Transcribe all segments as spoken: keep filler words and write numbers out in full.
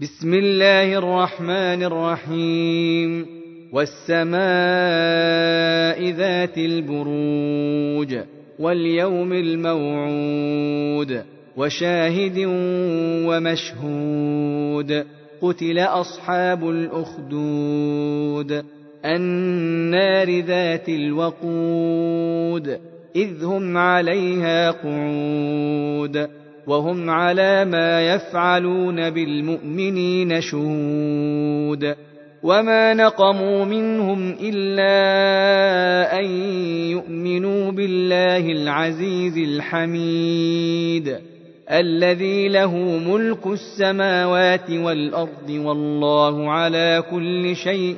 بسم الله الرحمن الرحيم والسماء ذات البروج واليوم الموعود وشاهد ومشهود قتل أصحاب الأخدود النار ذات الوقود إذ هم عليها قعود وهم على ما يفعلون بالمؤمنين شهود وما نقموا منهم إلا أن يؤمنوا بالله العزيز الحميد الذي له ملك السماوات والأرض والله على كل شيء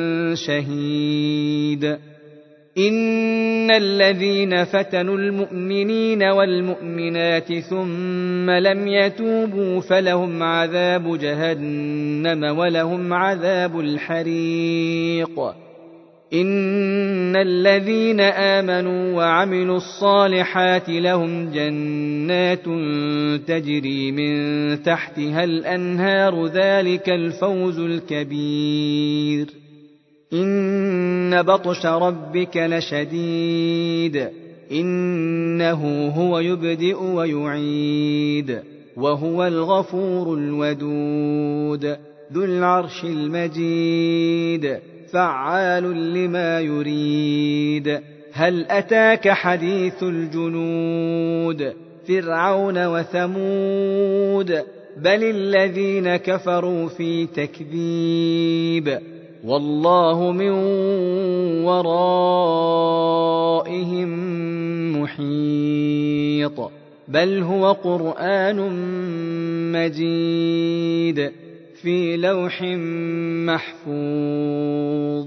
شهيد إن الذين فتنوا المؤمنين والمؤمنات ثم لم يتوبوا فلهم عذاب جهنم ولهم عذاب الحريق إن الذين آمنوا وعملوا الصالحات لهم جنات تجري من تحتها الأنهار ذلك الفوز الكبير إن بطش ربك لشديد إنه هو يبدئ ويعيد وهو الغفور الودود ذو العرش المجيد فعال لما يريد هل أتاك حديث الجنود فرعون وثمود بل الذين كفروا في تكذيب والله من ورائهم محيط بل هو قرآن مجيد في لوح محفوظ